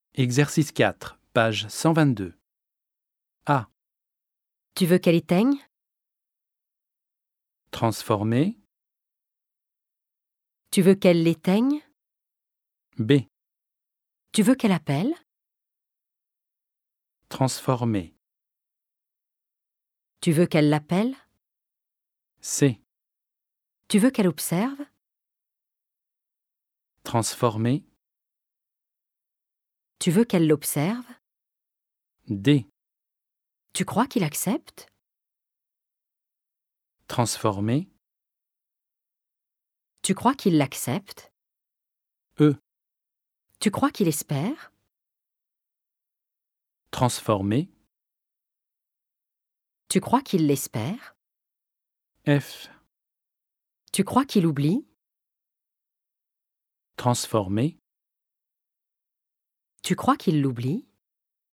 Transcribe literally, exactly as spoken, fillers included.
Exercice quatre, page cent vingt-deux. A. Tu veux qu'elle éteigne? Transformer. Tu veux qu'elle l'éteigne? B. Tu veux qu'elle appelle? Transformer. Tu veux qu'elle l'appelle? C. Tu veux qu'elle observe? Transformer. Tu veux qu'elle l'observe? D. Tu crois qu'il accepte? Transformer. Tu crois qu'il l'accepte? E. Tu crois qu'il espère? Transformer. Tu crois qu'il l'espère? F. Tu crois qu'il oublie? Transformer. Tu crois qu'il l'oublie?